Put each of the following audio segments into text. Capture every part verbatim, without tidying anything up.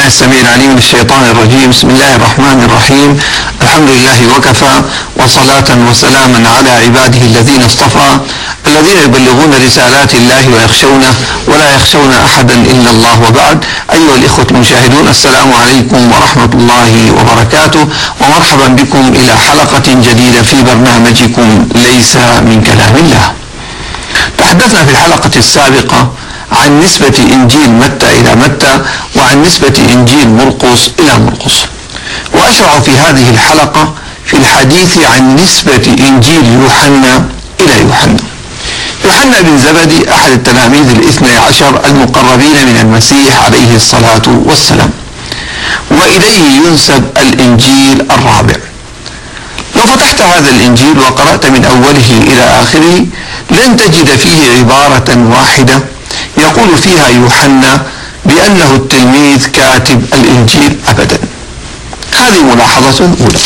بالله السميع العليم من الشيطان الرجيم. بسم الله الرحمن الرحيم. الحمد لله وكفى، وصلاة وسلاما على عباده الذين اصطفى، الذين يبلغون رسالات الله ويخشونه ولا يخشون أحدا إلا الله، وبعد. أيها الإخوة المشاهدون، السلام عليكم ورحمة الله وبركاته، ومرحبا بكم إلى حلقة جديدة في برنامجكم ليس من كلام الله. تحدثنا في الحلقة السابقة عن نسبة إنجيل متى إلى متى، وعن نسبة إنجيل مرقس إلى مرقس، وأشرع في هذه الحلقة في الحديث عن نسبة إنجيل يوحنا إلى يوحنا. يوحنا بن زبدي أحد التلاميذ الاثني عشر المقربين من المسيح عليه الصلاة والسلام، وإليه ينسب الإنجيل الرابع. لو فتحت هذا الإنجيل وقرأت من أوله إلى آخره لن تجد فيه عبارة واحدة يقول فيها يوحنا بأنه التلميذ كاتب الإنجيل أبدا. هذه ملاحظة أولى.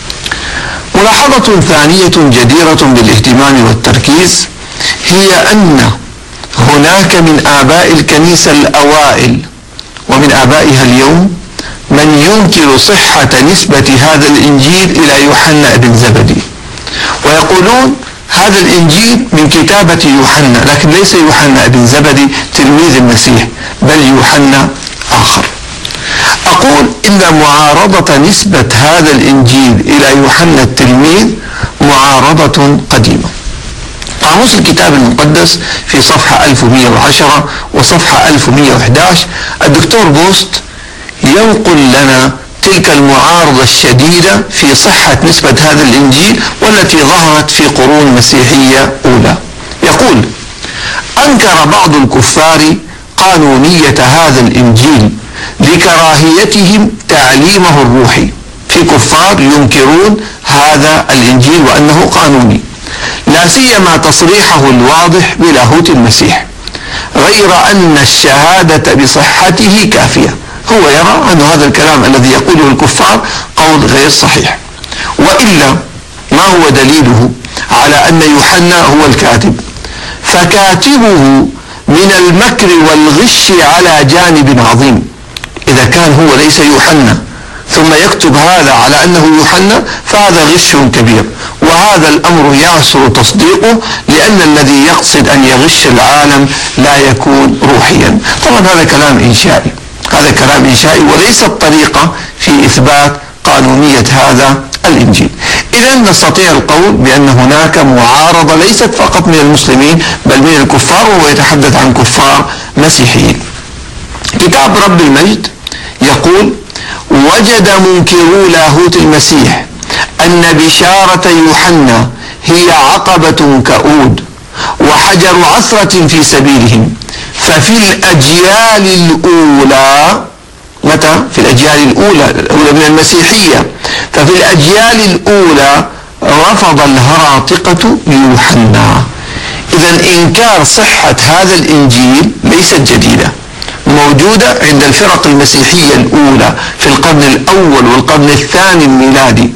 ملاحظة ثانية جديرة بالاهتمام والتركيز هي أن هناك من آباء الكنيسة الأوائل ومن آبائها اليوم من ينكر صحة نسبة هذا الإنجيل إلى يوحنا بن زبدي، ويقولون هذا الإنجيل من كتابة يوحنا، لكن ليس يوحنا بن زبدي تلميذ المسيح، بل يوحنا آخر. أقول إن معارضة نسبة هذا الإنجيل إلى يوحنا التلميذ معارضة قديمة. قاموس الكتاب المقدس في صفحة ألف ومئة وعشرة وصفحة ألف ومئة وأحد عشر الدكتور بوست ينقل لنا تلك المعارضة الشديدة في صحة نسبة هذا الإنجيل والتي ظهرت في قرون مسيحية أولى. يقول: أنكر بعض الكفار قانونية هذا الإنجيل لكراهيتهم تعليمه الروحي. في كفار ينكرون هذا الإنجيل وأنه قانوني، لا سيما تصريحه الواضح بلاهوت المسيح، غير أن الشهادة بصحته كافية. هو يرى أن هذا الكلام الذي يقوله الكفار قول غير صحيح. وإلا ما هو دليله على أن يوحنا هو الكاتب؟ فكاتبه من المكر والغش على جانب عظيم. إذا كان هو ليس يوحنا ثم يكتب هذا على أنه يوحنا فهذا غش كبير، وهذا الأمر يعسر تصديقه، لأن الذي يقصد أن يغش العالم لا يكون روحيا. طبعا هذا كلام إنشائي، هذا كلام إنشائي وليس الطريقة في إثبات قانونية هذا الإنجيل. إذا نستطيع القول بأن هناك معارضة ليست فقط من المسلمين بل من الكفار، وهو يتحدث عن كفار مسيحيين. كتاب رب المجد يقول: وجد منكرو لاهوت المسيح أن بشارة يوحنا هي عقبة كؤود وحجر عثرة في سبيلهم، ففي الأجيال الأولى، متى؟ في الأجيال الأولى الأولى من المسيحية، ففي الأجيال الأولى رفض الهراطقة يوحنا. إذن إنكار صحة هذا الإنجيل ليست جديدة، موجودة عند الفرق المسيحية الأولى في القرن الأول والقرن الثاني الميلادي،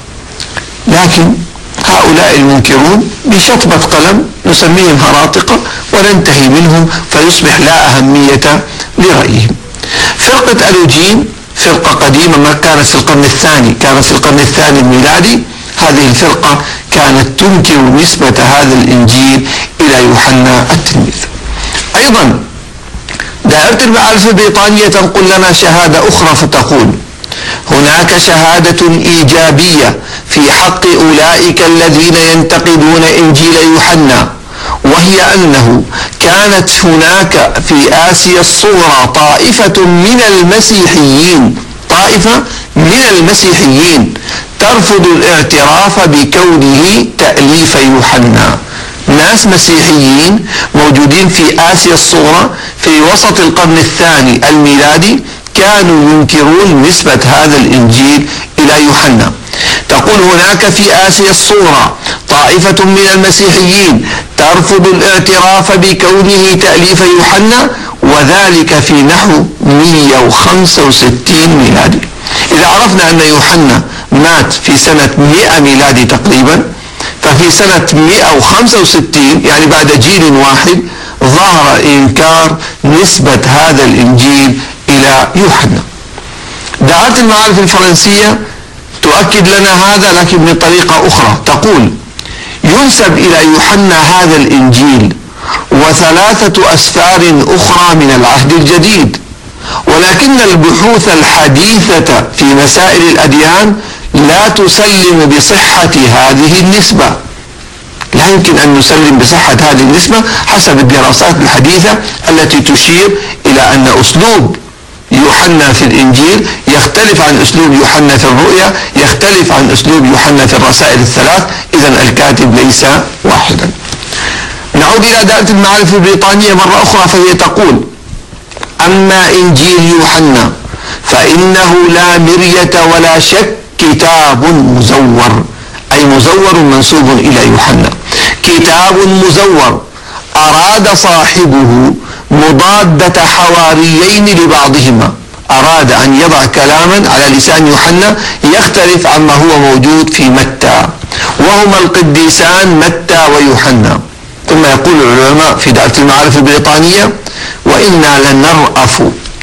لكن هؤلاء المنكرون بشطبة قلم نسميهم هراطقة وننتهي منهم فيصبح لا أهمية لرأيهم. فرقة ألوجين فرقة قديمة، ما كانت في القرن الثاني، كانت في القرن الثاني الميلادي. هذه الفرقة كانت تنكر نسبة هذا الإنجيل إلى يوحنا التلميذ. أيضا دائرة المعارف البريطانية تنقل لنا شهادة أخرى فتقول: هناك شهادة إيجابية في حق أولئك الذين ينتقدون إنجيل يوحنا، وهي أنه كانت هناك في آسيا الصغرى طائفة من المسيحيين طائفة من المسيحيين ترفض الاعتراف بكونه تأليف يوحنا. ناس مسيحيين موجودين في آسيا الصغرى في وسط القرن الثاني الميلادي كانوا ينكرون نسبة هذا الإنجيل إلى يوحنا. تقول: هناك في آسيا الصغرى طائفة من المسيحيين ترفض الاعتراف بكونه تأليف يوحنا، وذلك في نحو مئة وخمسة وستين ميلادي. إذا عرفنا أن يوحنا مات في سنة مئة ميلادي تقريبا، ففي سنة مئة وخمسة وستين يعني بعد جيل واحد ظهر إنكار نسبة هذا الإنجيل إلى يوحنا. دائرة المعارف الفرنسية تؤكد لنا هذا لكن بطريقة أخرى، تقول ينسب إلى يوحنا هذا الإنجيل وثلاثة أسفار أخرى من العهد الجديد، ولكن البحوث الحديثة في مسائل الأديان لا تسلم بصحة هذه النسبة. لا يمكن أن نسلم بصحة هذه النسبة حسب الدراسات الحديثة التي تشير إلى أن أسلوب يوحنا في الإنجيل يختلف عن أسلوب يوحنا في الرؤيا، يختلف عن أسلوب يوحنا في الرسائل الثلاث، إذن الكاتب ليس واحدا. نعود إلى دائرة المعارف البريطانية مرة أخرى، فهي تقول: أما إنجيل يوحنا فإنه لا مرية ولا شك كتاب مزور، أي مزور منسوب إلى يوحنا، كتاب مزور أراد صاحبه مضادة حواريين لبعضهما، أراد أن يضع كلاما على لسان يوحنا يختلف عما هو موجود في متى، وهما القديسان متى ويوحنا. ثم يقول العلماء في دائرة المعارف البريطانية: وإنا لنرأف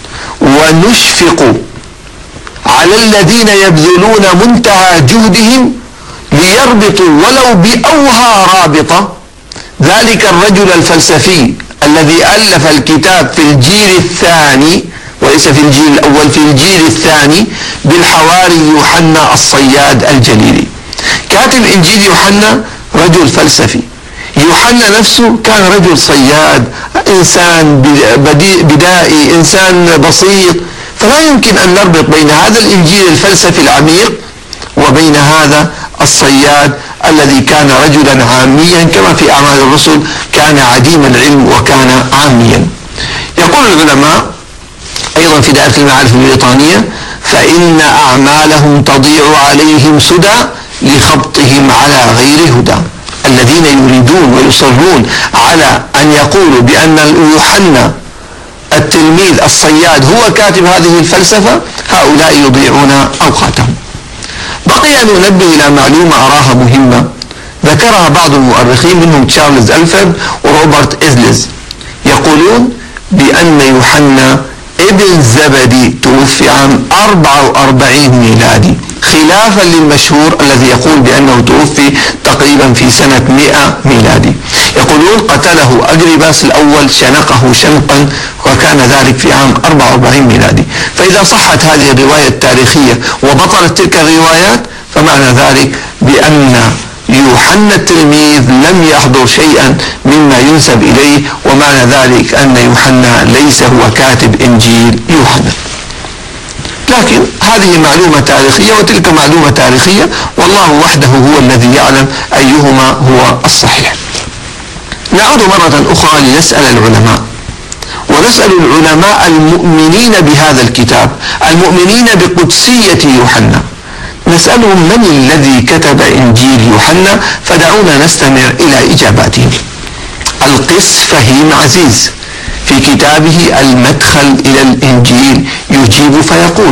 ونشفق على الذين يبذلون منتهى جهدهم ليربطوا ولو بأوهى رابطة ذلك الرجل الفلسفي الذي ألف الكتاب في الجيل الثاني وليس في الجيل الأول، في الجيل الثاني، بالحواري يوحنا الصياد الجليلي. كاتب إنجيل يوحنا رجل فلسفي، يوحنا نفسه كان رجل صياد، إنسان بدائي، إنسان بسيط، فلا يمكن أن نربط بين هذا الإنجيل الفلسفي العميق وبين هذا الصياد الذي كان رجلا عاميا، كما في أعمال الرسل كان عديم العلم وكان عاميا. يقول العلماء أيضا في دائرة المعارف البريطانية: فإن أعمالهم تضيع عليهم سدى لخبطهم على غير هدى. الذين يريدون ويصرون على أن يقولوا بأن يوحنا التلميذ الصياد هو كاتب هذه الفلسفة، هؤلاء يضيعون أوقاتهم. بقي أن ننبه إلى معلومة أراها مهمة ذكرها بعض المؤرخين منهم تشارلز ألفرد وروبرت إزلز، يقولون بأن يوحنا ابن زبدي توفي عام أربعة وأربعين ميلادي، خلافا للمشهور الذي يقول بأنه توفي تقريبا في سنة مئة ميلادي. يقولون قتله أجرباس الأول، شنقه شنقا، وكان ذلك في عام أربعة وأربعين ميلادي. فإذا صحت هذه الرواية التاريخية وبطلت تلك الروايات فمعنى ذلك بأن يوحنا التلميذ لم يحضر شيئا مما ينسب إليه، ومعنى ذلك أن يوحنا ليس هو كاتب إنجيل يوحنا. لكن هذه معلومة تاريخية وتلك معلومة تاريخية، والله وحده هو الذي يعلم أيهما هو الصحيح. نعود مرة أخرى لنسأل العلماء، ونسأل العلماء المؤمنين بهذا الكتاب، المؤمنين بقدسية يوحنا، نسألهم من الذي كتب إنجيل يوحنا، فدعونا نستمع إلى إجاباتهم. القس فهيم عزيز في كتابه المدخل إلى الإنجيل يجيب فيقول: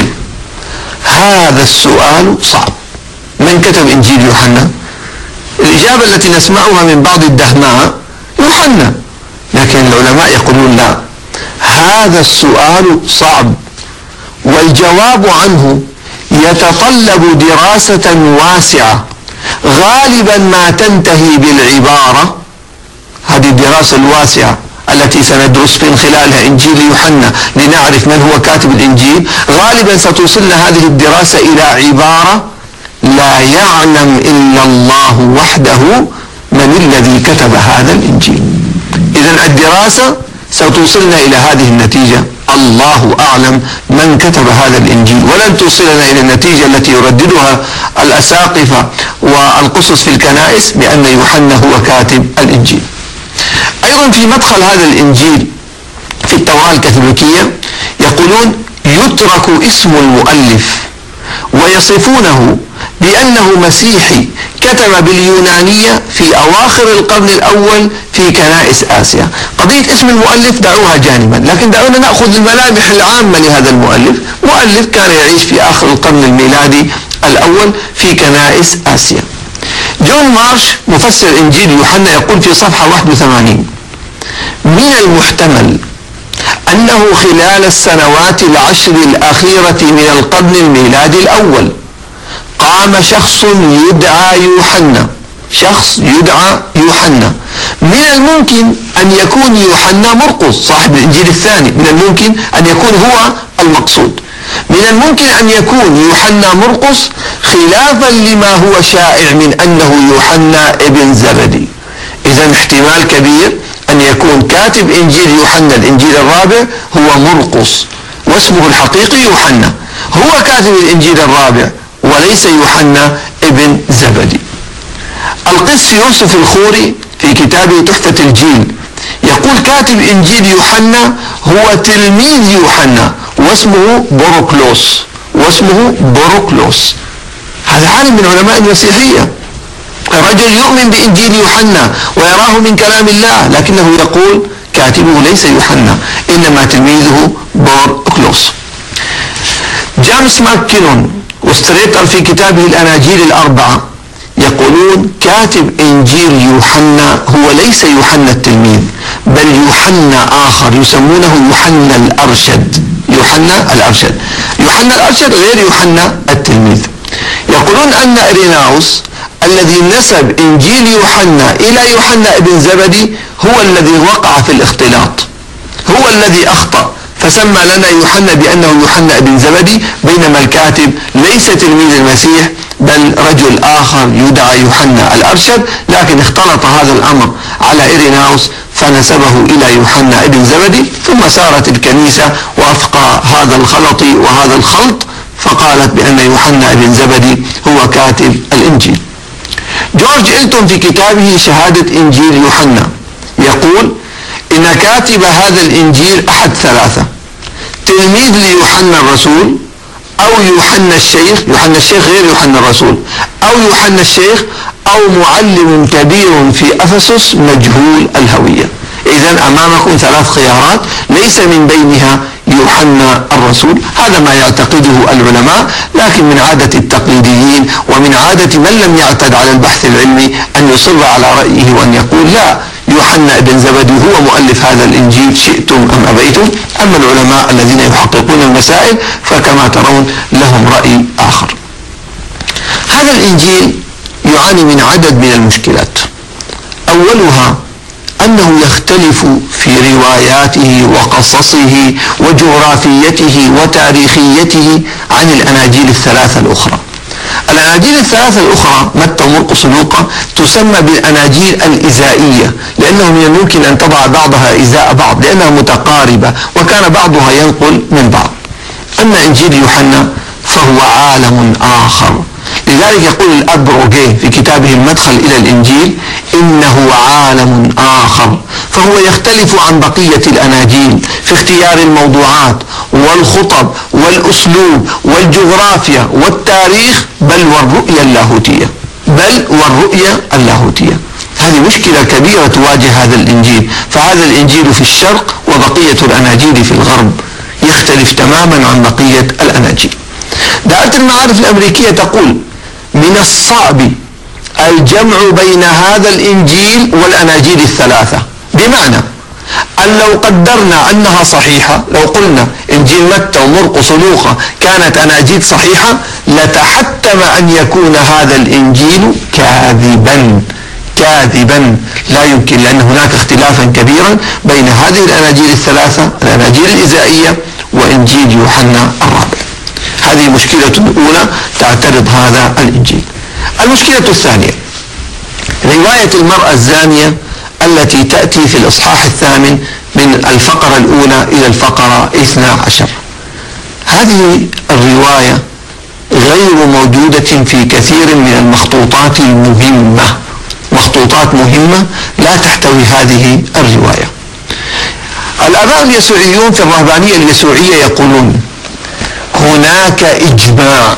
هذا السؤال صعب، من كتب إنجيل يوحنا؟ الإجابة التي نسمعها من بعض الدهماء: يوحنا. لكن العلماء يقولون لا، هذا السؤال صعب، والجواب عنه يتطلب دراسة واسعة غالبا ما تنتهي بالعبارة. هذه الدراسة الواسعة التي سندرس من خلالها إنجيل يوحنا لنعرف من هو كاتب الإنجيل، غالبا ستوصلنا هذه الدراسة إلى عبارة: لا يعلم إلا الله وحده من الذي كتب هذا الإنجيل. إذن الدراسة ستوصلنا إلى هذه النتيجة: الله أعلم من كتب هذا الإنجيل، ولن توصلنا إلى النتيجة التي يرددها الأساقفة والقصص في الكنائس بأن يوحنا هو كاتب الإنجيل. أيضا في مدخل هذا الإنجيل في التوراة الكاثوليكية يقولون: يترك اسم المؤلف ويصفونه بأنه مسيحي كتب باليونانية في أواخر القرن الأول في كنائس آسيا. قضية اسم المؤلف دعوها جانبا، لكن دعونا نأخذ الملامح العامة لهذا المؤلف. مؤلف كان يعيش في آخر القرن الميلادي الأول في كنائس آسيا. جون مارش مفسر إنجيل يوحنا يقول في صفحة واحد وثمانين: من المحتمل أنه خلال السنوات العشر الأخيرة من القرن الميلادي الأول قام شخص يدعى يوحنا شخص يدعى يوحنا من الممكن أن يكون يوحنا مرقس صاحب الإنجيل الثاني، من الممكن أن يكون هو المقصود، من الممكن أن يكون يوحنا مرقس خلافا لما هو شائع من أنه يوحنا ابن زبدي. إذن احتمال كبير أن يكون كاتب إنجيل يوحنا الإنجيل الرابع هو مرقس واسمه الحقيقي يوحنا، هو كاتب الإنجيل الرابع وليس يوحنا ابن زبدي. القس يوسف الخوري في كتابه تحفة الجيل يقول كاتب إنجيل يوحنا هو تلميذ يوحنا واسمه بروكلوس واسمه بروكلوس هذا عالم من علماء المسيحية، رجل يؤمن بإنجيل يوحنا ويراه من كلام الله، لكنه يقول كاتبه ليس يوحنا إنما تلميذه بروكلوس. جيمس ماككينون وستريتر في كتابه الأناجيل الأربعة يقولون كاتب إنجيل يوحنا هو ليس يوحنا التلميذ بل يوحنا آخر يسمونه يوحنا الأرشد يوحنا الأرشد يوحنا الأرشد غير يوحنا التلميذ. يقولون أن إريناوس الذي نسب إنجيل يوحنا إلى يوحنا ابن زبدي هو الذي وقع في الاختلاط، هو الذي أخطأ فسمى لنا يوحنا بأنه يوحنا ابن زبدي، بينما الكاتب ليس تلميذ المسيح بل رجل آخر يدعى يوحنا الأرشد، لكن اختلط هذا الأمر على إريناوس فنسبه إلى يوحنا ابن زبدي، ثم سارت الكنيسة وفق هذا الخلط وهذا الخلط فقالت بأن يوحنا ابن زبدي هو كاتب الإنجيل. جورج إلتون في كتابه شهادة إنجيل يوحنا يقول إن كاتب هذا الإنجيل أحد ثلاثة: تلميذ ليوحنا الرسول، أو يوحنا الشيخ، يوحنا الشيخ غير يوحنا الرسول، أو يوحنا الشيخ، أو معلم كبير في أفسس مجهول الهوية. إذن أمامكم ثلاث خيارات ليس من بينها يوحنا الرسول. هذا ما يعتقده العلماء، لكن من عادة التقليديين ومن عادة من لم يعتد على البحث العلمي أن يصر على رأيه وأن يقول لا، يوحنا ابن زبدي هو مؤلف هذا الإنجيل شئتم أم أبيتم. أما العلماء الذين يحققون المسائل فكما ترون لهم رأي آخر. هذا الإنجيل يعاني من عدد من المشكلات، أولها أنه يختلف في رواياته وقصصه وجغرافيته وتاريخيته عن الأناجيل الثلاثة الأخرى. الأناجيل الثلاثة الأخرى متى ومرقس ولوقا تسمى بالأناجيل الإزائية، لأنه من الممكن أن تضع بعضها إزاء بعض لأنها متقاربة وكان بعضها ينقل من بعض. أما إنجيل يوحنا فهو عالم آخر، لذلك يقول الأب روجيه في كتابه المدخل إلى الإنجيل إنه عالم آخر، فهو يختلف عن بقية الأناجيل في اختيار الموضوعات والخطب والأسلوب والجغرافيا والتاريخ بل والرؤية اللاهوتية بل والرؤية اللاهوتية. هذه مشكلة كبيرة تواجه هذا الإنجيل، فهذا الإنجيل في الشرق وبقية الأناجيل في الغرب يختلف تماما عن بقية الأناجيل. دائرة المعارف الأمريكية تقول من الصعب الجمع بين هذا الإنجيل والأناجيل الثلاثة، بمعنى أن لو قدرنا أنها صحيحة، لو قلنا إنجيل متى ومرقس ولوقا كانت أناجيل صحيحة لتحتم أن يكون هذا الإنجيل كاذبا كاذبا لا يمكن، لأن هناك اختلافا كبيرا بين هذه الأناجيل الثلاثة، الأناجيل الإزائية وإنجيل يوحنا الرابع. هذه مشكلة أولى تعترض هذا الإنجيل. المشكلة الثانية رواية المرأة الزانية التي تأتي في الإصحاح الثامن من الفقرة الأولى إلى الفقرة اثنا عشر. هذه الرواية غير موجودة في كثير من المخطوطات المهمة، مخطوطات مهمة لا تحتوي هذه الرواية. الآباء اليسوعيون في الرهبانية اليسوعية يقولون هناك إجماع،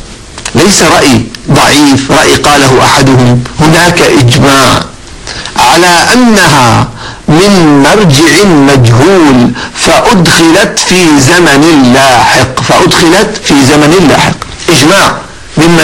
ليس رأي ضعيف رأي قاله أحدهم، هناك إجماع على أنها من مرجع مجهول فأدخلت في زمن لاحق فأدخلت في زمن لاحق إجماع من